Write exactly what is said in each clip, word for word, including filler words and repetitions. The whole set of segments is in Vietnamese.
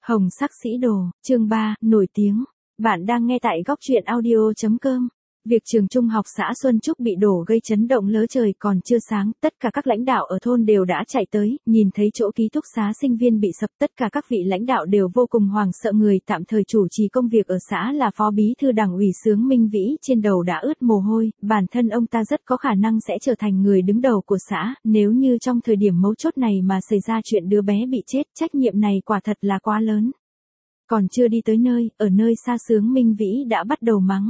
Hồng sắc sĩ đồ, chương ba, nổi tiếng. Bạn đang nghe tại góc truyện audio chấm com. Việc trường trung học xã Xuân Trúc bị đổ gây chấn động lớ trời, còn chưa sáng, tất cả các lãnh đạo ở thôn đều đã chạy tới, nhìn thấy chỗ ký túc xá sinh viên bị sập, tất cả các vị lãnh đạo đều vô cùng hoảng sợ. Người tạm thời chủ trì công việc ở xã là Phó Bí thư Đảng ủy Xướng Minh Vĩ, trên đầu đã ướt mồ hôi, bản thân ông ta rất có khả năng sẽ trở thành người đứng đầu của xã, nếu như trong thời điểm mấu chốt này mà xảy ra chuyện đứa bé bị chết, trách nhiệm này quả thật là quá lớn. Còn chưa đi tới nơi, ở nơi xa Xướng Minh Vĩ đã bắt đầu mắng.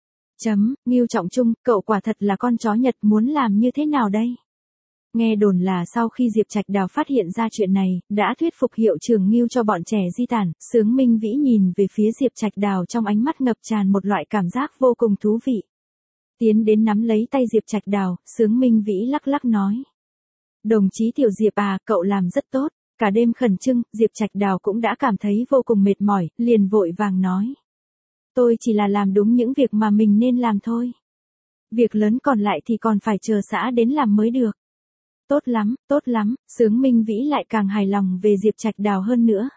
Chấm, Ngưu Trọng Trung, cậu quả thật là con chó Nhật, muốn làm như thế nào đây? Nghe đồn là sau khi Diệp Trạch Đào phát hiện ra chuyện này, đã thuyết phục hiệu trưởng Ngưu cho bọn trẻ di tản. Xướng Minh Vĩ nhìn về phía Diệp Trạch Đào trong ánh mắt ngập tràn một loại cảm giác vô cùng thú vị. Tiến đến nắm lấy tay Diệp Trạch Đào, Xướng Minh Vĩ lắc lắc nói. Đồng chí Tiểu Diệp à, cậu làm rất tốt. Cả đêm khẩn trương, Diệp Trạch Đào cũng đã cảm thấy vô cùng mệt mỏi, liền vội vàng nói. Tôi chỉ là làm đúng những việc mà mình nên làm thôi. Việc lớn còn lại thì còn phải chờ xã đến làm mới được. Tốt lắm, tốt lắm, Xướng Minh Vĩ lại càng hài lòng về Diệp Trạch Đào hơn nữa.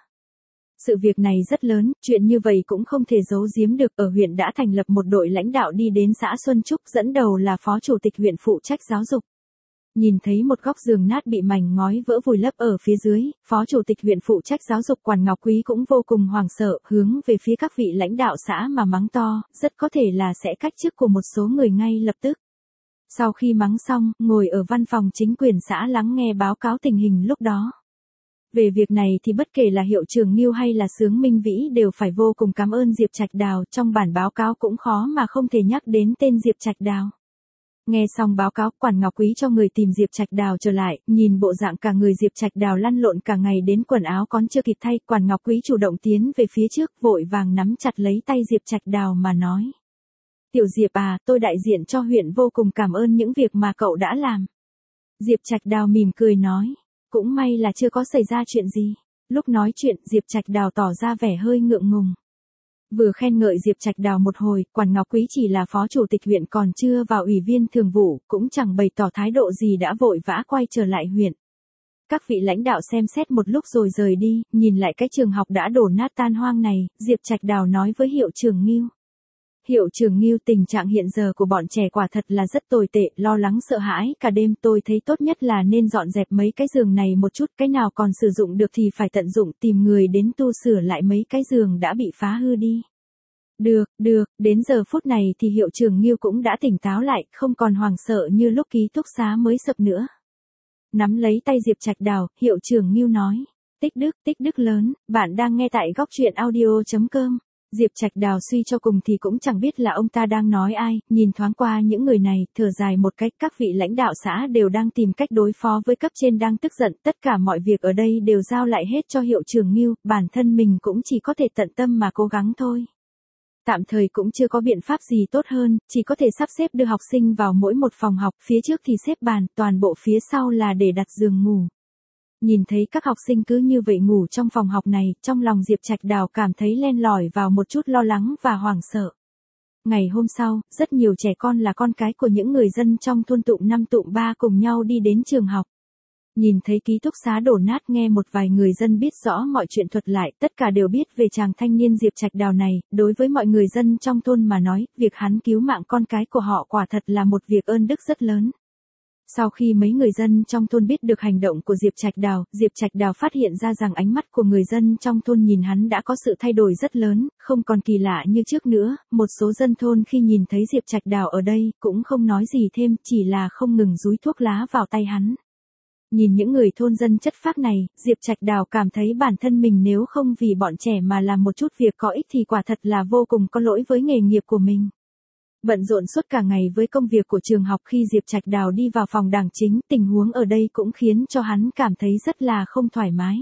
Sự việc này rất lớn, chuyện như vậy cũng không thể giấu giếm được. Ở huyện đã thành lập một đội lãnh đạo đi đến xã Xuân Trúc, dẫn đầu là Phó Chủ tịch huyện phụ trách giáo dục. Nhìn thấy một góc giường nát bị mảnh ngói vỡ vùi lấp ở phía dưới, Phó Chủ tịch huyện phụ trách giáo dục Quản Ngọc Quý cũng vô cùng hoảng sợ, hướng về phía các vị lãnh đạo xã mà mắng to, rất có thể là sẽ cách chức của một số người ngay lập tức. Sau khi mắng xong, ngồi ở văn phòng chính quyền xã lắng nghe báo cáo tình hình lúc đó. Về việc này thì bất kể là hiệu trưởng Ngưu hay là Xướng Minh Vĩ đều phải vô cùng cảm ơn Diệp Trạch Đào, trong bản báo cáo cũng khó mà không thể nhắc đến tên Diệp Trạch Đào. Nghe xong báo cáo, Quản Ngọc Quý cho người tìm Diệp Trạch Đào trở lại, nhìn bộ dạng cả người Diệp Trạch Đào lăn lộn cả ngày đến quần áo còn chưa kịp thay, Quản Ngọc Quý chủ động tiến về phía trước, vội vàng nắm chặt lấy tay Diệp Trạch Đào mà nói. Tiểu Diệp à, tôi đại diện cho huyện vô cùng cảm ơn những việc mà cậu đã làm. Diệp Trạch Đào mỉm cười nói, cũng may là chưa có xảy ra chuyện gì. Lúc nói chuyện, Diệp Trạch Đào tỏ ra vẻ hơi ngượng ngùng. Vừa khen ngợi Diệp Trạch Đào một hồi, Quản Ngọc Quý chỉ là phó chủ tịch huyện còn chưa vào ủy viên thường vụ, cũng chẳng bày tỏ thái độ gì đã vội vã quay trở lại huyện. Các vị lãnh đạo xem xét một lúc rồi rời đi, nhìn lại cái trường học đã đổ nát tan hoang này, Diệp Trạch Đào nói với hiệu trưởng Ngưu. Hiệu trưởng Ngưu, tình trạng hiện giờ của bọn trẻ quả thật là rất tồi tệ, lo lắng sợ hãi cả đêm, tôi thấy tốt nhất là nên dọn dẹp mấy cái giường này một chút, cái nào còn sử dụng được thì phải tận dụng, tìm người đến tu sửa lại mấy cái giường đã bị phá hư đi. Được, được, đến giờ phút này thì hiệu trưởng Ngưu cũng đã tỉnh táo lại, không còn hoảng sợ như lúc ký túc xá mới sập nữa. Nắm lấy tay Diệp Trạch Đào, hiệu trưởng Ngưu nói, tích đức, tích đức lớn, bạn đang nghe tại góc truyện audio chấm com. Diệp Trạch Đào suy cho cùng thì cũng chẳng biết là ông ta đang nói ai, nhìn thoáng qua những người này, thở dài một cách, các vị lãnh đạo xã đều đang tìm cách đối phó với cấp trên đang tức giận, tất cả mọi việc ở đây đều giao lại hết cho hiệu trưởng Ngưu, bản thân mình cũng chỉ có thể tận tâm mà cố gắng thôi. Tạm thời cũng chưa có biện pháp gì tốt hơn, chỉ có thể sắp xếp đưa học sinh vào mỗi một phòng học, phía trước thì xếp bàn, toàn bộ phía sau là để đặt giường ngủ. Nhìn thấy các học sinh cứ như vậy ngủ trong phòng học này, trong lòng Diệp Trạch Đào cảm thấy len lỏi vào một chút lo lắng và hoảng sợ. Ngày hôm sau, rất nhiều trẻ con là con cái của những người dân trong thôn tụm năm tụm ba cùng nhau đi đến trường học. Nhìn thấy ký túc xá đổ nát, nghe một vài người dân biết rõ mọi chuyện thuật lại, tất cả đều biết về chàng thanh niên Diệp Trạch Đào này, đối với mọi người dân trong thôn mà nói, việc hắn cứu mạng con cái của họ quả thật là một việc ơn đức rất lớn. Sau khi mấy người dân trong thôn biết được hành động của Diệp Trạch Đào, Diệp Trạch Đào phát hiện ra rằng ánh mắt của người dân trong thôn nhìn hắn đã có sự thay đổi rất lớn, không còn kỳ lạ như trước nữa, một số dân thôn khi nhìn thấy Diệp Trạch Đào ở đây, cũng không nói gì thêm, chỉ là không ngừng dúi thuốc lá vào tay hắn. Nhìn những người thôn dân chất phác này, Diệp Trạch Đào cảm thấy bản thân mình nếu không vì bọn trẻ mà làm một chút việc có ích thì quả thật là vô cùng có lỗi với nghề nghiệp của mình. Bận rộn suốt cả ngày với công việc của trường học, khi Diệp Trạch Đào đi vào phòng đảng chính, tình huống ở đây cũng khiến cho hắn cảm thấy rất là không thoải mái.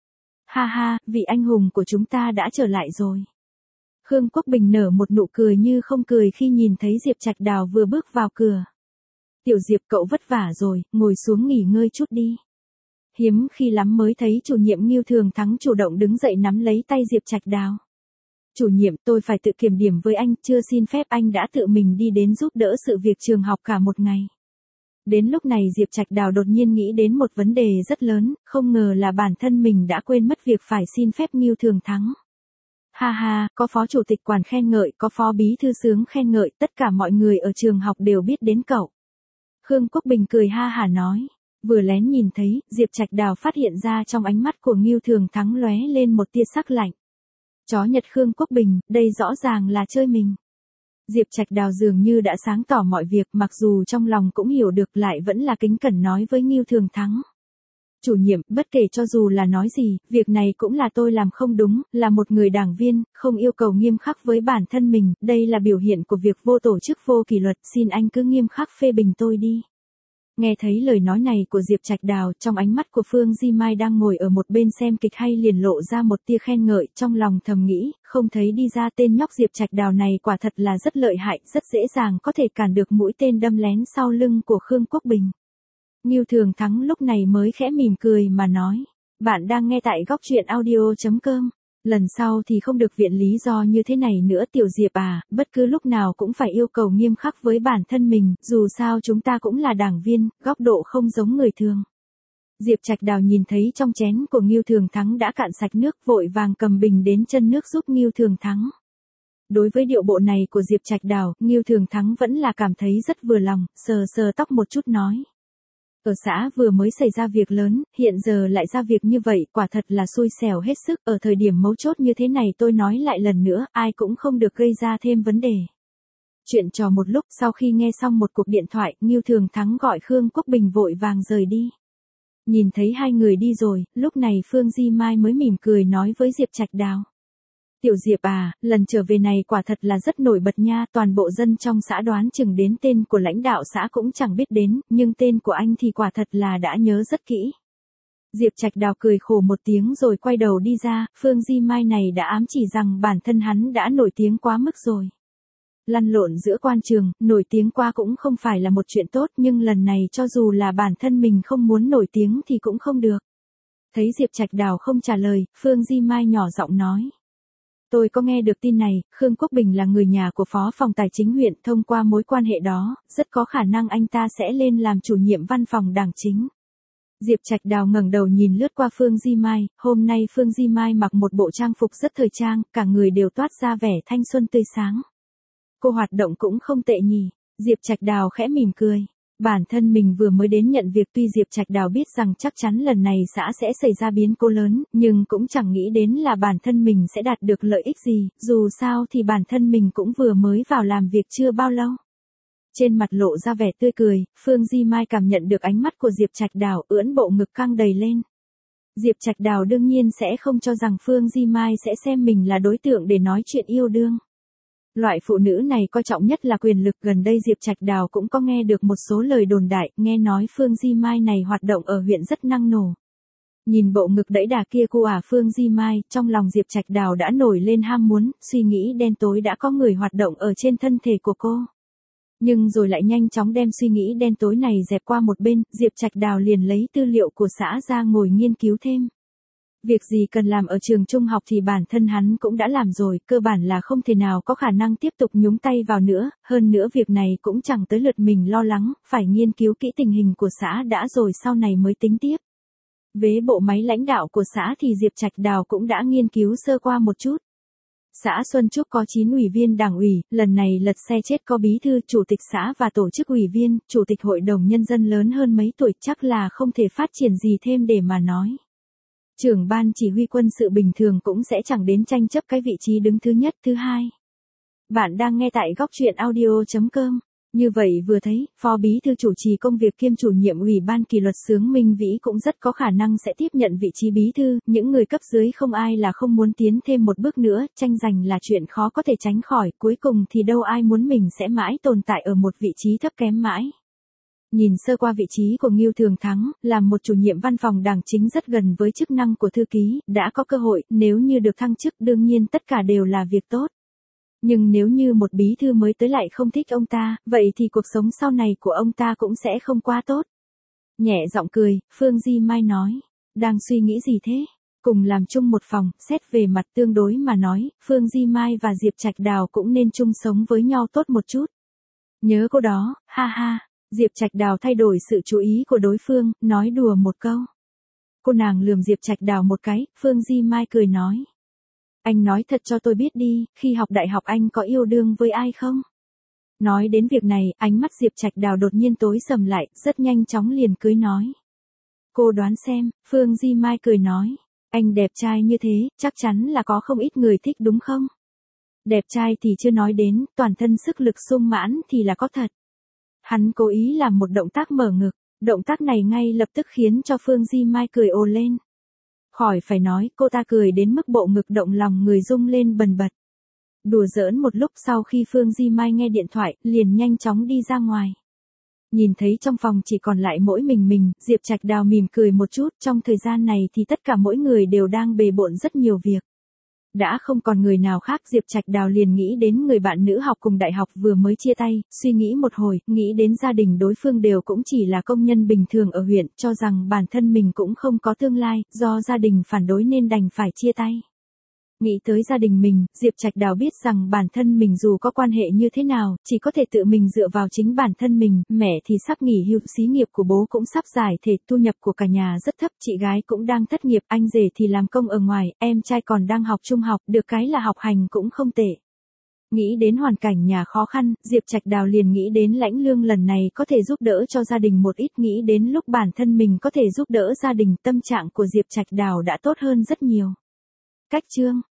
Ha ha, vị anh hùng của chúng ta đã trở lại rồi. Khương Quốc Bình nở một nụ cười như không cười khi nhìn thấy Diệp Trạch Đào vừa bước vào cửa. Tiểu Diệp, cậu vất vả rồi, ngồi xuống nghỉ ngơi chút đi. Hiếm khi lắm mới thấy chủ nhiệm Ngưu Thường Thắng chủ động đứng dậy nắm lấy tay Diệp Trạch Đào. Chủ nhiệm, tôi phải tự kiểm điểm với anh, chưa xin phép anh đã tự mình đi đến giúp đỡ sự việc trường học cả một ngày. Đến lúc này Diệp Trạch Đào đột nhiên nghĩ đến một vấn đề rất lớn, không ngờ là bản thân mình đã quên mất việc phải xin phép Ngưu Thường Thắng. Ha ha, có phó chủ tịch quản khen ngợi, có phó bí thư sướng khen ngợi, tất cả mọi người ở trường học đều biết đến cậu. Khương Quốc Bình cười ha hả nói. Vừa lén nhìn thấy, Diệp Trạch Đào phát hiện ra trong ánh mắt của Ngưu Thường Thắng lóe lên một tia sắc lạnh. Chó Nhật Khương Quốc Bình, đây rõ ràng là chơi mình. Diệp Trạch Đào dường như đã sáng tỏ mọi việc, mặc dù trong lòng cũng hiểu được, lại vẫn là kính cẩn nói với Ngưu Thường Thắng. Chủ nhiệm, bất kể cho dù là nói gì, việc này cũng là tôi làm không đúng, là một người đảng viên, không yêu cầu nghiêm khắc với bản thân mình, đây là biểu hiện của việc vô tổ chức vô kỷ luật, xin anh cứ nghiêm khắc phê bình tôi đi. Nghe thấy lời nói này của Diệp Trạch Đào, trong ánh mắt của Phương Di Mai đang ngồi ở một bên xem kịch hay liền lộ ra một tia khen ngợi, trong lòng thầm nghĩ, không thấy đi ra tên nhóc Diệp Trạch Đào này quả thật là rất lợi hại, rất dễ dàng có thể cản được mũi tên đâm lén sau lưng của Khương Quốc Bình. Ngưu Thường Thắng lúc này mới khẽ mỉm cười mà nói, bạn đang nghe tại góc truyện audio chấm com. Lần sau thì không được viện lý do như thế này nữa Tiểu Diệp à, bất cứ lúc nào cũng phải yêu cầu nghiêm khắc với bản thân mình, dù sao chúng ta cũng là đảng viên, góc độ không giống người thường. Diệp Trạch Đào nhìn thấy trong chén của Ngưu Thường Thắng đã cạn sạch nước, vội vàng cầm bình đến chân nước giúp Ngưu Thường Thắng. Đối với điệu bộ này của Diệp Trạch Đào, Ngưu Thường Thắng vẫn là cảm thấy rất vừa lòng, sờ sờ tóc một chút nói. Ở xã vừa mới xảy ra việc lớn, hiện giờ lại ra việc như vậy, quả thật là xui xẻo hết sức, ở thời điểm mấu chốt như thế này tôi nói lại lần nữa, ai cũng không được gây ra thêm vấn đề. Chuyện trò một lúc, sau khi nghe xong một cuộc điện thoại, Ngưu Thường Thắng gọi Khương Quốc Bình vội vàng rời đi. Nhìn thấy hai người đi rồi, lúc này Phương Di Mai mới mỉm cười nói với Diệp Trạch Đào. Tiểu Diệp à, lần trở về này quả thật là rất nổi bật nha, toàn bộ dân trong xã đoán chừng đến tên của lãnh đạo xã cũng chẳng biết đến, nhưng tên của anh thì quả thật là đã nhớ rất kỹ. Diệp Trạch Đào cười khổ một tiếng rồi quay đầu đi ra, Phương Di Mai này đã ám chỉ rằng bản thân hắn đã nổi tiếng quá mức rồi. Lăn lộn giữa quan trường, nổi tiếng qua cũng không phải là một chuyện tốt, nhưng lần này cho dù là bản thân mình không muốn nổi tiếng thì cũng không được. Thấy Diệp Trạch Đào không trả lời, Phương Di Mai nhỏ giọng nói. Tôi có nghe được tin này, Khương Quốc Bình là người nhà của phó phòng tài chính huyện, thông qua mối quan hệ đó, rất có khả năng anh ta sẽ lên làm chủ nhiệm văn phòng đảng chính. Diệp Trạch Đào ngẩng đầu nhìn lướt qua Phương Di Mai, hôm nay Phương Di Mai mặc một bộ trang phục rất thời trang, cả người đều toát ra vẻ thanh xuân tươi sáng. Cô hoạt động cũng không tệ nhỉ, Diệp Trạch Đào khẽ mỉm cười. Bản thân mình vừa mới đến nhận việc, tuy Diệp Trạch Đào biết rằng chắc chắn lần này xã sẽ xảy ra biến cố lớn, nhưng cũng chẳng nghĩ đến là bản thân mình sẽ đạt được lợi ích gì, dù sao thì bản thân mình cũng vừa mới vào làm việc chưa bao lâu. Trên mặt lộ ra vẻ tươi cười, Phương Di Mai cảm nhận được ánh mắt của Diệp Trạch Đào, ưỡn bộ ngực căng đầy lên. Diệp Trạch Đào đương nhiên sẽ không cho rằng Phương Di Mai sẽ xem mình là đối tượng để nói chuyện yêu đương. Loại phụ nữ này coi trọng nhất là quyền lực, gần đây Diệp Trạch Đào cũng có nghe được một số lời đồn đại, nghe nói Phương Di Mai này hoạt động ở huyện rất năng nổ. Nhìn bộ ngực đẫy đà kia của ả Phương Di Mai, trong lòng Diệp Trạch Đào đã nổi lên ham muốn, suy nghĩ đen tối đã có người hoạt động ở trên thân thể của cô. Nhưng rồi lại nhanh chóng đem suy nghĩ đen tối này dẹp qua một bên, Diệp Trạch Đào liền lấy tư liệu của xã ra ngồi nghiên cứu thêm. Việc gì cần làm ở trường trung học thì bản thân hắn cũng đã làm rồi, cơ bản là không thể nào có khả năng tiếp tục nhúng tay vào nữa, hơn nữa việc này cũng chẳng tới lượt mình lo lắng, phải nghiên cứu kỹ tình hình của xã đã rồi sau này mới tính tiếp. Về bộ máy lãnh đạo của xã thì Diệp Trạch Đào cũng đã nghiên cứu sơ qua một chút. Xã Xuân Trúc có chín ủy viên đảng ủy, lần này lật xe chết có bí thư, chủ tịch xã và tổ chức ủy viên, chủ tịch hội đồng nhân dân lớn hơn mấy tuổi, chắc là không thể phát triển gì thêm để mà nói. Trưởng ban chỉ huy quân sự bình thường cũng sẽ chẳng đến tranh chấp cái vị trí đứng thứ nhất, thứ hai. Bạn đang nghe tại góc truyện audio chấm com. Như vậy vừa thấy, phó bí thư chủ trì công việc kiêm chủ nhiệm ủy ban kỷ luật Xướng Minh Vĩ cũng rất có khả năng sẽ tiếp nhận vị trí bí thư, những người cấp dưới không ai là không muốn tiến thêm một bước nữa, tranh giành là chuyện khó có thể tránh khỏi, cuối cùng thì đâu ai muốn mình sẽ mãi tồn tại ở một vị trí thấp kém mãi. Nhìn sơ qua vị trí của Ngưu Thường Thắng, làm một chủ nhiệm văn phòng đảng chính rất gần với chức năng của thư ký, đã có cơ hội, nếu như được thăng chức đương nhiên tất cả đều là việc tốt. Nhưng nếu như một bí thư mới tới lại không thích ông ta, vậy thì cuộc sống sau này của ông ta cũng sẽ không quá tốt. Nhẹ giọng cười, Phương Di Mai nói, đang suy nghĩ gì thế? Cùng làm chung một phòng, xét về mặt tương đối mà nói, Phương Di Mai và Diệp Trạch Đào cũng nên chung sống với nhau tốt một chút. Nhớ cô đó, ha ha. Diệp Trạch Đào thay đổi sự chú ý của đối phương, nói đùa một câu. Cô nàng lườm Diệp Trạch Đào một cái, Phương Di Mai cười nói. Anh nói thật cho tôi biết đi, khi học đại học anh có yêu đương với ai không? Nói đến việc này, ánh mắt Diệp Trạch Đào đột nhiên tối sầm lại, rất nhanh chóng liền cưới nói. Cô đoán xem, Phương Di Mai cười nói. Anh đẹp trai như thế, chắc chắn là có không ít người thích đúng không? Đẹp trai thì chưa nói đến, toàn thân sức lực sung mãn thì là có thật. Hắn cố ý làm một động tác mở ngực, động tác này ngay lập tức khiến cho Phương Di Mai cười ồ lên. Khỏi phải nói, cô ta cười đến mức bộ ngực động lòng người rung lên bần bật. Đùa giỡn một lúc sau khi Phương Di Mai nghe điện thoại, liền nhanh chóng đi ra ngoài. Nhìn thấy trong phòng chỉ còn lại mỗi mình mình, Diệp Trạch Đào mỉm cười một chút, trong thời gian này thì tất cả mỗi người đều đang bề bộn rất nhiều việc. Đã không còn người nào khác, Diệp Trạch Đào liền nghĩ đến người bạn nữ học cùng đại học vừa mới chia tay, suy nghĩ một hồi, nghĩ đến gia đình đối phương đều cũng chỉ là công nhân bình thường ở huyện, cho rằng bản thân mình cũng không có tương lai, do gia đình phản đối nên đành phải chia tay. Nghĩ tới gia đình mình, Diệp Trạch Đào biết rằng bản thân mình dù có quan hệ như thế nào, chỉ có thể tự mình dựa vào chính bản thân mình, mẹ thì sắp nghỉ hưu, xí nghiệp của bố cũng sắp giải thể, thu nhập của cả nhà rất thấp, chị gái cũng đang thất nghiệp, anh rể thì làm công ở ngoài, em trai còn đang học trung học, được cái là học hành cũng không tệ. Nghĩ đến hoàn cảnh nhà khó khăn, Diệp Trạch Đào liền nghĩ đến lãnh lương lần này có thể giúp đỡ cho gia đình một ít, nghĩ đến lúc bản thân mình có thể giúp đỡ gia đình, tâm trạng của Diệp Trạch Đào đã tốt hơn rất nhiều. Cách chương